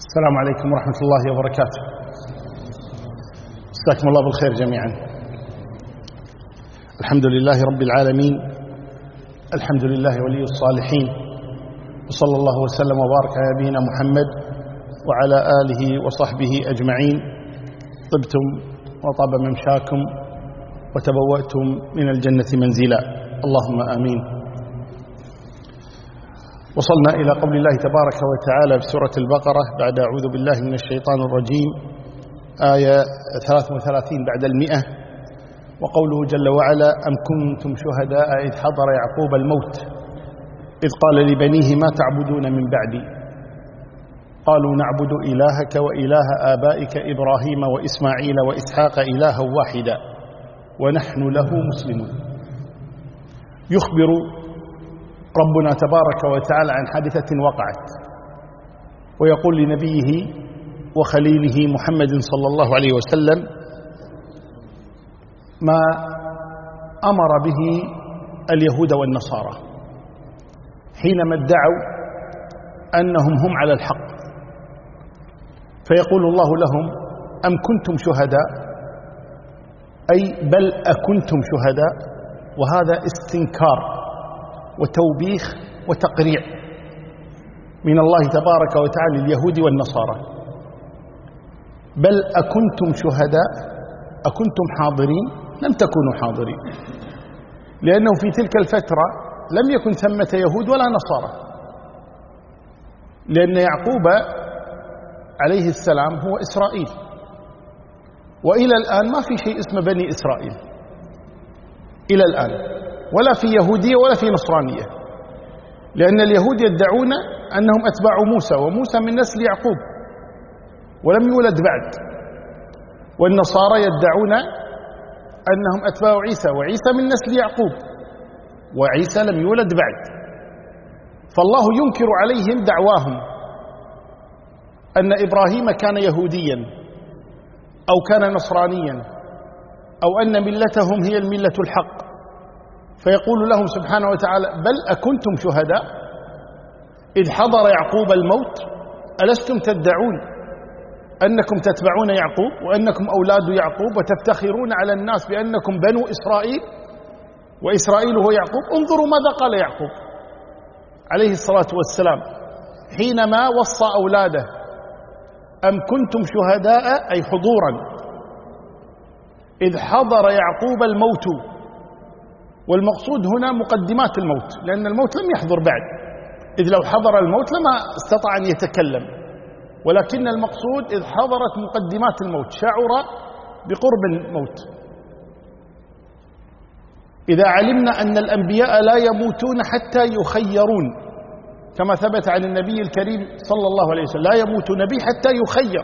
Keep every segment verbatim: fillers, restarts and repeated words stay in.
السلام عليكم ورحمة الله وبركاته. مساكم الله بالخير جميعا. الحمد لله رب العالمين، الحمد لله ولي الصالحين، وصلى الله وسلم وبارك على نبينا محمد وعلى آله وصحبه أجمعين. طبتم وطاب ممشاكم وتبوأتم من الجنة منزلا، اللهم آمين. وصلنا إلى قول الله تبارك وتعالى في سورة البقرة بعد أعوذ بالله من الشيطان الرجيم، آية ثلاث وثلاثين بعد المئة، وقوله جل وعلا: أم كنتم شهداء إذ حضر يعقوب الموت إذ قال لبنيه ما تعبدون من بعدي قالوا نعبد إلهك وإله آبائك إبراهيم وإسماعيل وإسحاق إلها واحدا ونحن له مسلمون. يخبر ربنا تبارك وتعالى عن حادثة وقعت، ويقول لنبيه وخليله محمد صلى الله عليه وسلم ما أمر به اليهود والنصارى حينما ادعوا أنهم هم على الحق، فيقول الله لهم: أم كنتم شهداء، أي بل أكنتم شهداء، وهذا استنكار وتوبيخ وتقريع من الله تبارك وتعالى لليهود والنصارى. بل أكنتم شهداء، أكنتم حاضرين؟ لم تكونوا حاضرين، لأنه في تلك الفترة لم يكن ثمة يهود ولا نصارى، لأن يعقوب عليه السلام هو إسرائيل، وإلى الآن ما في شيء اسمه بني إسرائيل إلى الآن، ولا في يهودية ولا في نصرانية، لأن اليهود يدعون أنهم أتباع موسى، وموسى من نسل يعقوب ولم يولد بعد، والنصارى يدعون أنهم أتباع عيسى، وعيسى من نسل يعقوب وعيسى لم يولد بعد. فالله ينكر عليهم دعواهم أن إبراهيم كان يهوديا أو كان نصرانيا أو أن ملتهم هي الملة الحق، فيقول لهم سبحانه وتعالى: بل أكنتم شهداء إذ حضر يعقوب الموت، ألستم تدعون أنكم تتبعون يعقوب وأنكم أولاد يعقوب وتفتخرون على الناس بأنكم بنو إسرائيل وإسرائيل هو يعقوب؟ انظروا ماذا قال يعقوب عليه الصلاة والسلام حينما وصى أولاده: أم كنتم شهداء، أي حضورا، إذ حضر يعقوب الموت. والمقصود هنا مقدمات الموت، لأن الموت لم يحضر بعد، إذ لو حضر الموت لما استطاع أن يتكلم، ولكن المقصود إذ حضرت مقدمات الموت، شعر بقرب الموت. إذا علمنا أن الأنبياء لا يموتون حتى يخيرون، كما ثبت عن النبي الكريم صلى الله عليه وسلم: لا يموت نبي حتى يخير.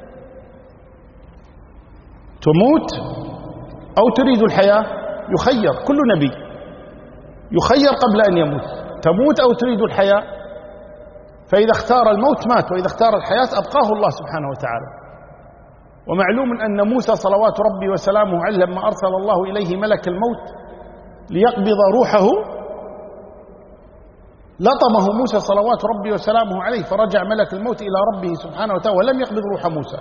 تموت أو تريد الحياة؟ يخير، كل نبي يخير قبل أن يموت، تموت أو تريد الحياة. فإذا اختار الموت مات، وإذا اختار الحياة أبقاه الله سبحانه وتعالى. ومعلوم أن موسى صلوات ربي وسلامه عليه لما أرسل الله إليه ملك الموت ليقبض روحه لطمه موسى صلوات ربي وسلامه عليه، فرجع ملك الموت إلى ربه سبحانه وتعالى ولم يقبض روح موسى،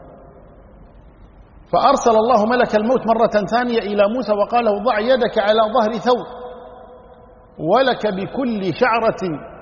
فأرسل الله ملك الموت مرة ثانية إلى موسى وقال له: ضع يدك على ظهر ثور ولك بكل شعرة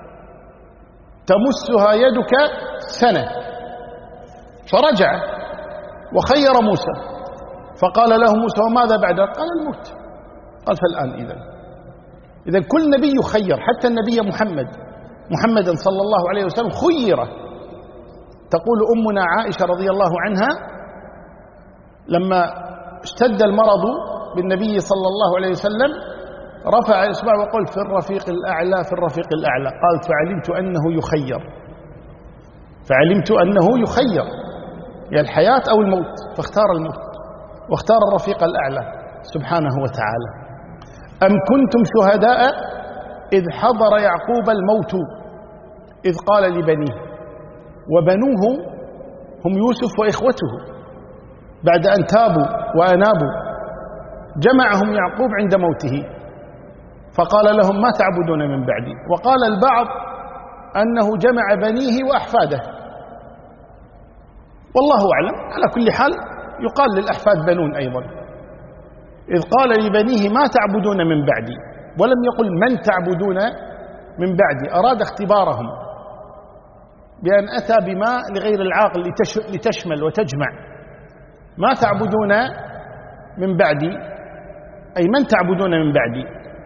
تمسها يدك سنة. فرجع وخير موسى، فقال له موسى: وماذا بعد؟ قال: الموت. قال: فالآن إذن إذن كل نبي يخير، حتى النبي محمد محمدا صلى الله عليه وسلم خير. تقول أمنا عائشة رضي الله عنها: لما اشتد المرض بالنبي صلى الله عليه وسلم رفع إصبعه وقال: في الرفيق الأعلى في الرفيق الأعلى. قالت: فعلمت أنه يخير، فعلمت أنه يخير، يا الحياة أو الموت، فاختار الموت واختار الرفيق الأعلى سبحانه وتعالى. أم كنتم شهداء إذ حضر يعقوب الموت إذ قال لبنيه، وبنوه هم يوسف وإخوته، بعد أن تابوا وأنابوا جمعهم يعقوب عند موته فقال لهم: ما تعبدون من بعدي. وقال البعض أنه جمع بنيه وأحفاده، والله أعلم. على كل حال يقال للأحفاد بنون أيضا، إذ قال لبنيه ما تعبدون من بعدي، ولم يقل من تعبدون من بعدي، أراد اختبارهم بأن أتى بما لغير العاقل لتشمل وتجمع. ما تعبدون من بعدي أي من تعبدون من بعدي،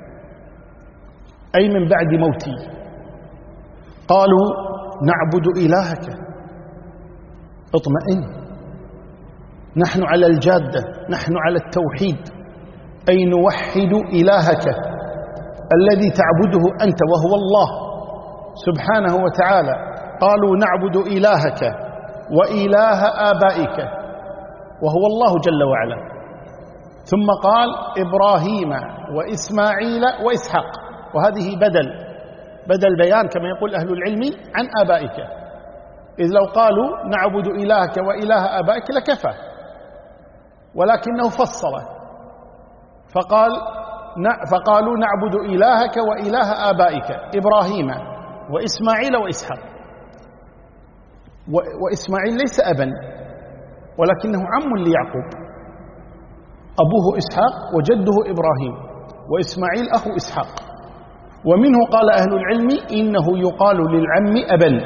أي من بعد موتي. قالوا نعبد إلهك. اطمئن، نحن على الجادة، نحن على التوحيد، أي نوحد إلهك الذي تعبده أنت وهو الله سبحانه وتعالى. قالوا نعبد إلهك وإله آبائك وهو الله جل وعلا. ثم قال إبراهيم وإسماعيل وإسحاق، وهذه بدل بدل بيان كما يقول أهل العلم عن آبائك، إذ لو قالوا نعبد إلهك وإله آبائك لكفى، ولكنه فصل فقال فقالوا نعبد إلهك وإله آبائك إبراهيم وإسماعيل وإسحاق. وإسماعيل ليس أبا ولكنه عم ليعقوب، أبوه إسحاق وجده إبراهيم، وإسماعيل أخو إسحاق. ومنه قال أهل العلم إنه يقال للعم أبا،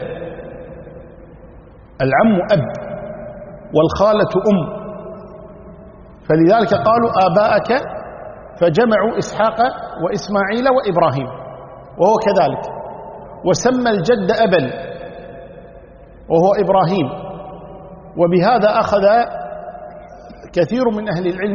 العم أب والخالة أم، فلذلك قالوا آباءك، فجمعوا إسحاق وإسماعيل وإبراهيم، وهو كذلك. وسمى الجد أبا وهو إبراهيم. وبهذا أخذ كثير من أهل العلم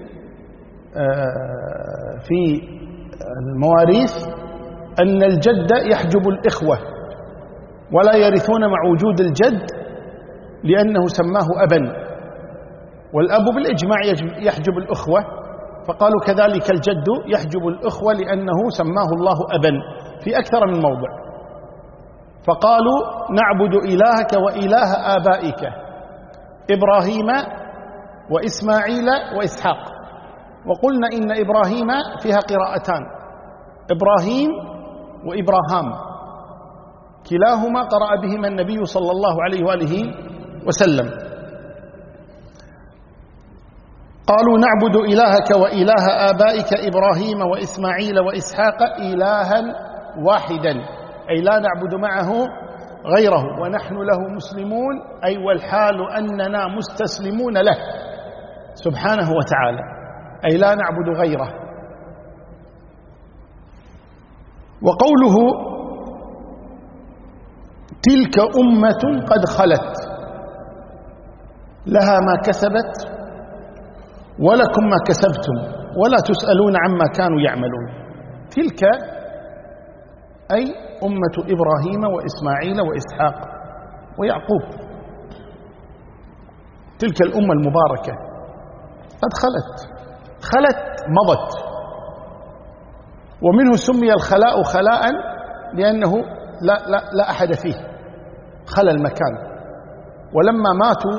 في المواريث أن الجد يحجب الإخوة ولا يرثون مع وجود الجد، لأنه سماه أبا، والأب بالإجماع يحجب الأخوة، فقالوا كذلك الجد يحجب الأخوة لأنه سماه الله أبا في أكثر من موضع. فقالوا نعبد إلهك وإله آبائك إبراهيم وإسماعيل وإسحاق. وقلنا إن إبراهيم فيها قراءتان، إبراهيم وإبراهام، كلاهما قرأ بهما النبي صلى الله عليه وآله وسلم. قالوا نعبد إلهك وإله آبائك إبراهيم وإسماعيل وإسحاق إلها واحدا، أي لا نعبد معه غيره، ونحن له مسلمون، أي والحال أننا مستسلمون له سبحانه وتعالى، أي لا نعبد غيره. وقوله تلك أمة قد خلت لها ما كسبت ولكم ما كسبتم ولا تسألون عما كانوا يعملون. تلك أي أمة إبراهيم وإسماعيل وإسحاق ويعقوب، تلك الأمة المباركة قد خلت، خلت مضت. ومنه سمي الخلاء خلاء لأنه لا, لا, لا أحد فيه، خلى المكان. ولما ماتوا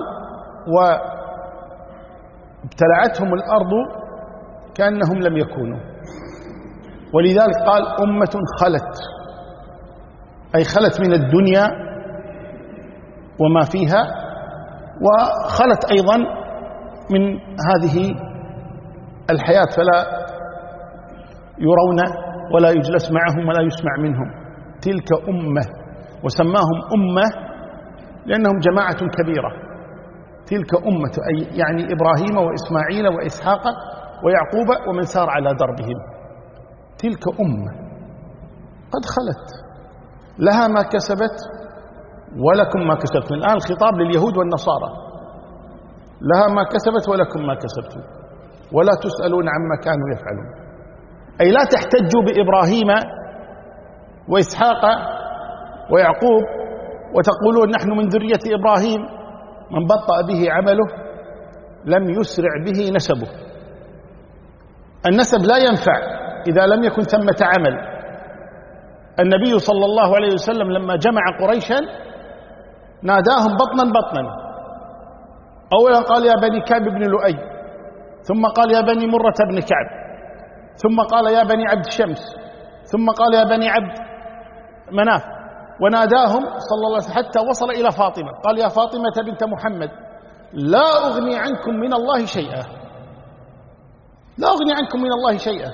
وابتلعتهم الأرض كأنهم لم يكونوا، ولذلك قال أمة خلت، أي خلت من الدنيا وما فيها، وخلت أيضا من هذه الحياة، فلا يرون ولا يجلس معهم ولا يسمع منهم. تلك أمة، وسماهم أمة لأنهم جماعة كبيرة. تلك أمة أي يعني إبراهيم وإسماعيل وإسحاق ويعقوب ومن سار على دربهم. تلك أمة قد خلت لها ما كسبت ولكم ما كسبتم. الآن الخطاب لليهود والنصارى، لها ما كسبت ولكم ما كسبتم ولا تسألون عما كانوا يفعلون، أي لا تحتجوا بإبراهيم وإسحاق ويعقوب وتقولون نحن من ذرية إبراهيم، من بطأ به عمله لم يسرع به نسبه. النسب لا ينفع إذا لم يكن ثمة عمل. النبي صلى الله عليه وسلم لما جمع قريشا ناداهم بطنا بطنا، أولا قال يا بني كعب بن لؤي، ثم قال يا بني مرة بن كعب، ثم قال يا بني عبد شمس، ثم قال يا بني عبد مناف، وناداهم صلى الله عليه وسلم حتى وصل إلى فاطمة، قال يا فاطمة بنت محمد، لا أغني عنكم من الله شيئا، لا أغني عنكم من الله شيئا،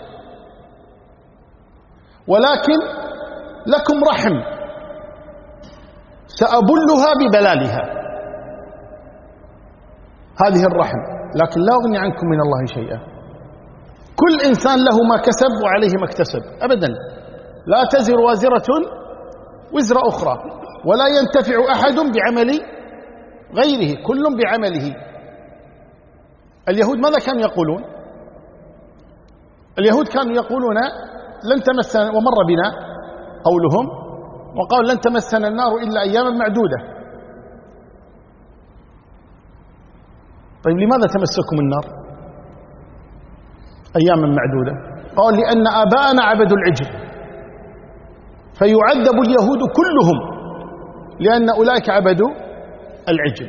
ولكن لكم رحم سأبلها ببلالها، هذه الرحم، لكن لا أغني عنكم من الله شيئا. كل إنسان له ما كسب وعليه ما اكتسب، أبدا، لا تزر وازرة وزر أخرى، ولا ينتفع أحد بعمل غيره، كل بعمله. اليهود ماذا كانوا يقولون؟ اليهود كانوا يقولون لن تمسنا، ومر بنا قولهم وقال لن تمسنا النار إلا أياما معدودة. طيب لماذا تمسكم النار أياما معدودة؟ قال لأن آباءنا عبدوا العجل، فيعذب اليهود كلهم لأن أولئك عبدوا العجل،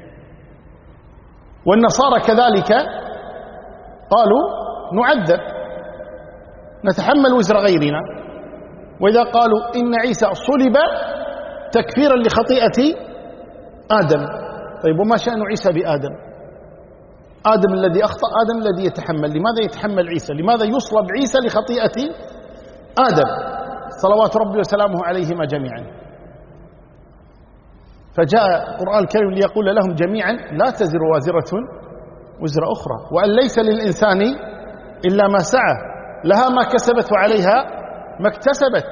والنصارى كذلك قالوا نعذب نتحمل وزر غيرنا. وإذا قالوا إن عيسى صلب تكفيرا لخطيئة آدم، طيب وما شأن عيسى بآدم؟ آدم الذي أخطأ، آدم الذي يتحمل، لماذا يتحمل عيسى؟ لماذا يصلب عيسى لخطيئة آدم صلوات ربي وسلامه عليهما جميعا؟ فجاء القرآن الكريم ليقول لهم جميعا لا تزر وازرة وزر أخرى، وأن ليس للإنسان إلا ما سعى، لها ما كسبت وعليها ما اكتسبت،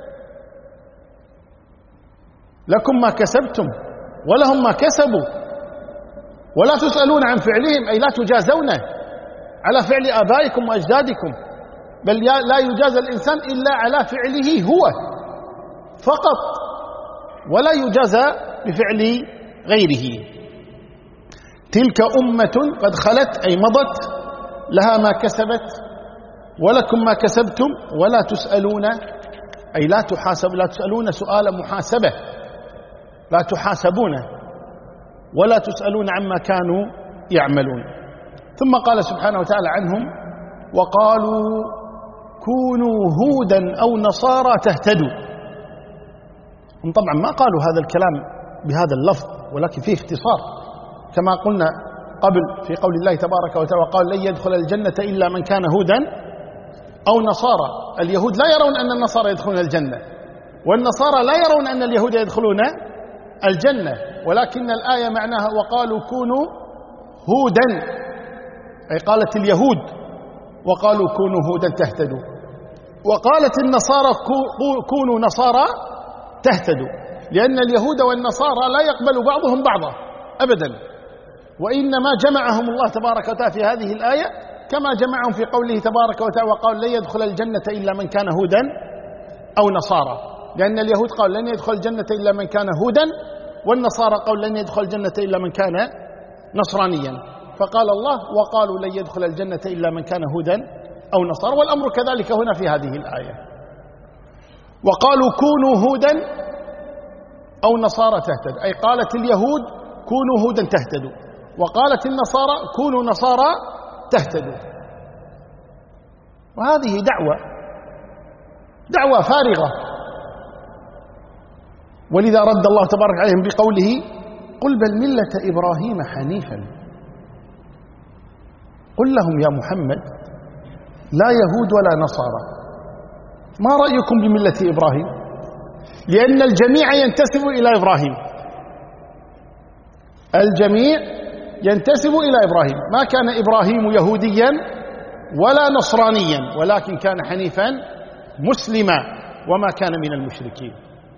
لكم ما كسبتم ولهم ما كسبوا ولا تسألون عن فعلهم، أي لا تجازون على فعل آبائكم وأجدادكم، بل لا يجازى الإنسان إلا على فعله هو فقط، ولا يجازى بفعل غيره. تلك أمة قد خلت، أي مضت، لها ما كسبت ولكم ما كسبتم ولا تسألون، أي لا تحاسب، لا تسألون سؤال محاسبة، لا تحاسبون ولا تسألون عما كانوا يعملون. ثم قال سبحانه وتعالى عنهم وقالوا كونوا هودا أو نصارى تهتدوا. هم طبعا ما قالوا هذا الكلام بهذا اللفظ، ولكن فيه اختصار، كما قلنا قبل في قول الله تبارك وتعالى وقال لن يدخل الجنة إلا من كان هودا أو نصارى. اليهود لا يرون أن النصارى يدخلون الجنة، والنصارى لا يرون أن اليهود يدخلون الجنة، ولكن الآية معناها وقالوا كونوا هودا، أي قالت اليهود وقالوا كونوا هودا تهتدوا، وقالت النصارى كونوا نصارى تهتدوا، لأن اليهود والنصارى لا يقبل بعضهم بعضا أبدا، وإنما جمعهم الله تبارك وتعالى في هذه الآية كما جمعهم في قوله تبارك وتعالى وقال لن يدخل الجنة إلا من كان هودا أو نصارى، لأن اليهود قال لن يدخل الجنة إلا من كان هودا، والنصارى قال لن يدخل الجنة إلا من كان نصرانيا، فقال الله وقالوا لن يدخل الجنة إلا من كان هودا أو نصارى، والأمر كذلك هنا في هذه الآية. وقالوا كونوا هودا أو نصارى تهتد، أي قالت اليهود كونوا هودا تهتدوا، وقالت النصارى كونوا نصارى تهتدوا. وهذه دعوة دعوة فارغة، ولذا رد الله تبارك عليهم بقوله قل بل ملة إبراهيم حنيفا. قل لهم يا محمد لا يهود ولا نصارى، ما رأيكم بملة إبراهيم؟ لأن الجميع ينتسب إلى إبراهيم، الجميع ينتسب إلى إبراهيم، ما كان إبراهيم يهوديا ولا نصرانيا، ولكن كان حنيفا مسلما وما كان من المشركين.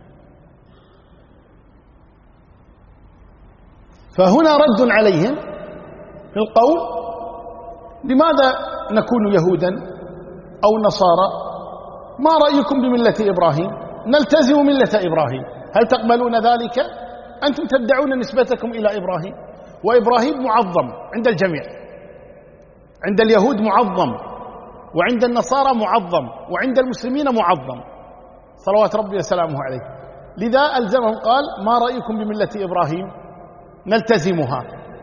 فهنا رد عليهم في القول لماذا نكون يهودا أو نصارى؟ ما رأيكم بملة إبراهيم؟ نلتزم ملة إبراهيم، هل تقبلون ذلك؟ أنتم تدعون نسبتكم إلى إبراهيم، وإبراهيم معظم عند الجميع، عند اليهود معظم، وعند النصارى معظم، وعند المسلمين معظم صلوات ربي وسلامه عليه. لذا ألزمهم قال ما رأيكم بملة إبراهيم؟ نلتزمها.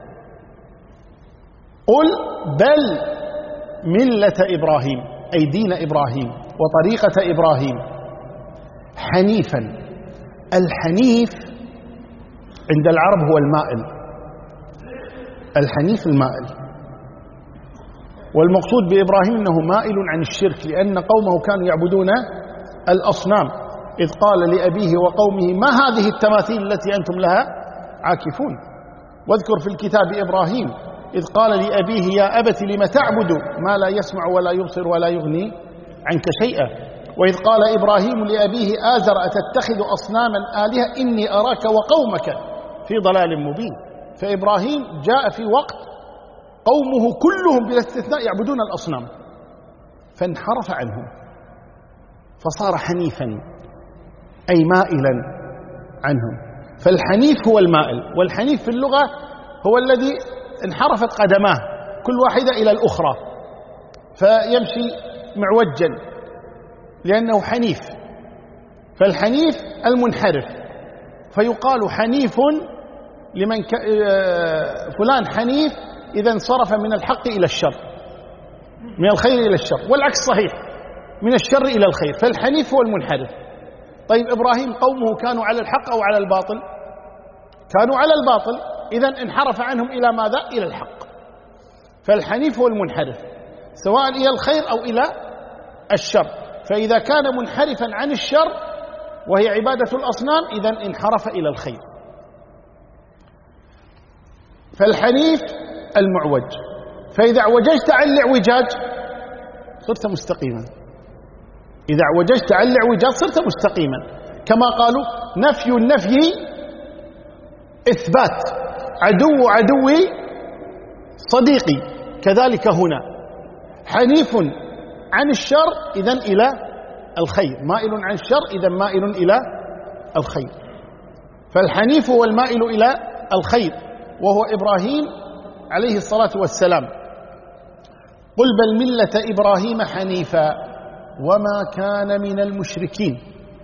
قل بل ملة إبراهيم، أي دين إبراهيم وطريقة إبراهيم حنيفا. الحنيف عند العرب هو المائل، الحنيف المائل. والمقصود بإبراهيم أنه مائل عن الشرك، لأن قومه كانوا يعبدون الأصنام، إذ قال لأبيه وقومه ما هذه التماثيل التي أنتم لها عاكفون. واذكر في الكتاب إبراهيم إذ قال لأبيه يا أبت لم تعبد ما لا يسمع ولا يبصر ولا يغني عنك شيئا. وإذ قال إبراهيم لأبيه آزر أتتخذ أصناما آلهة إني أراك وقومك في ضلال مبين. فإبراهيم جاء في وقت قومه كلهم بلا استثناء يعبدون الأصنام، فانحرف عنهم فصار حنيفا أي مائلا عنهم. فالحنيف هو المائل، والحنيف في اللغة هو الذي انحرفت قدماه كل واحدة إلى الأخرى فيمشي معوجا لأنه حنيف. فالحنيف المنحرف، فيقال حنيف لمن ك... فلان حنيف إذا انصرف من الحق إلى الشر، من الخير إلى الشر، والعكس صحيح، من الشر إلى الخير. فالحنيف هو المنحرف. طيب إبراهيم قومه كانوا على الحق أو على الباطل؟ كانوا على الباطل، إذا انحرف عنهم إلى ماذا؟ إلى الحق. فالحنيف هو المنحرف سواء إلى الخير أو إلى الشر. فإذا كان منحرفا عن الشر وهي عبادة الأصنام إذا انحرف إلى الخير. فالحنيف المعوج، فإذا اعوججت عن الاعوجاج صرت مستقيما، إذا اعوججت عن الاعوجاج صرت مستقيما. كما قالوا نفي النفي إثبات، عدو عدوي صديقي، كذلك هنا حنيف عن الشر إذن إلى الخير، مائل عن الشر إذن مائل إلى الخير. فالحنيف هو المائل إلى الخير وهو إبراهيم عليه الصلاة والسلام. قل بل ملة إبراهيم حنيفا وما كان من المشركين.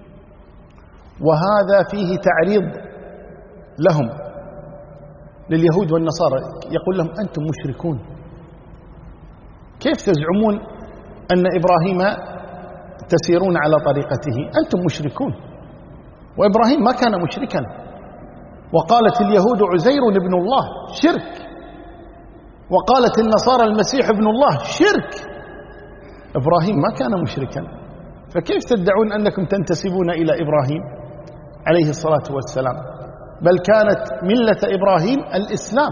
وهذا فيه تعريض لهم، لليهود والنصارى، يقول لهم أنتم مشركون، كيف تزعمون أن إبراهيم تسيرون على طريقته؟ أنتم مشركون، وإبراهيم ما كان مشركا. وقالت اليهود عزير ابن الله، شرك. وقالت النصارى المسيح ابن الله، شرك. إبراهيم ما كان مشركا، فكيف تدعون أنكم تنتسبون إلى إبراهيم عليه الصلاة والسلام؟ بل كانت ملة إبراهيم الإسلام،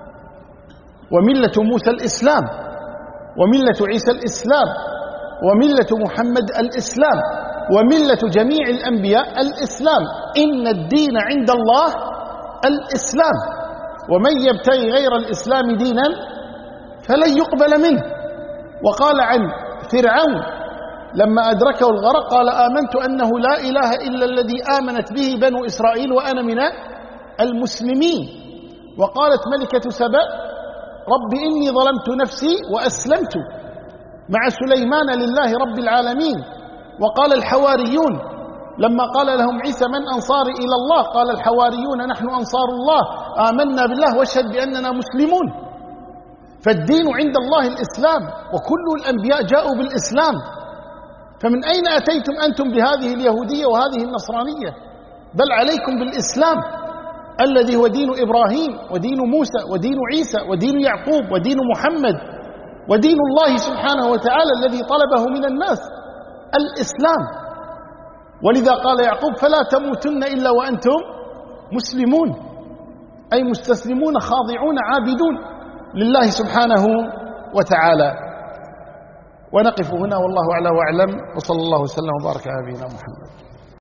وملة موسى الإسلام، وملة عيسى الإسلام، وملة محمد الإسلام، وملة جميع الأنبياء الإسلام. إن الدين عند الله الإسلام، ومن يبتغي غير الإسلام دينا فلن يقبل منه. وقال عن فرعون لما أدركه الغرق قال آمنت أنه لا إله إلا الذي آمنت به بنو إسرائيل وأنا من المسلمين. وقالت ملكة سبأ رب إني ظلمت نفسي وأسلمت مع سليمان لله رب العالمين. وقال الحواريون لما قال لهم عيسى من أنصاري إلى الله قال الحواريون نحن أنصار الله آمنا بالله واشهد بأننا مسلمون. فالدين عند الله الإسلام، وكل الأنبياء جاءوا بالإسلام، فمن أين أتيتم أنتم بهذه اليهودية وهذه النصرانية؟ بل عليكم بالإسلام الذي هو دين إبراهيم ودين موسى ودين عيسى ودين يعقوب ودين محمد ودين الله سبحانه وتعالى الذي طلبه من الناس الإسلام. ولذا قال يعقوب فلا تموتن إلا وأنتم مسلمون، أي مستسلمون خاضعون عابدون لله سبحانه وتعالى. ونقف هنا والله أعلى وأعلم، وصلى الله وسلم وبارك على نبينا محمد.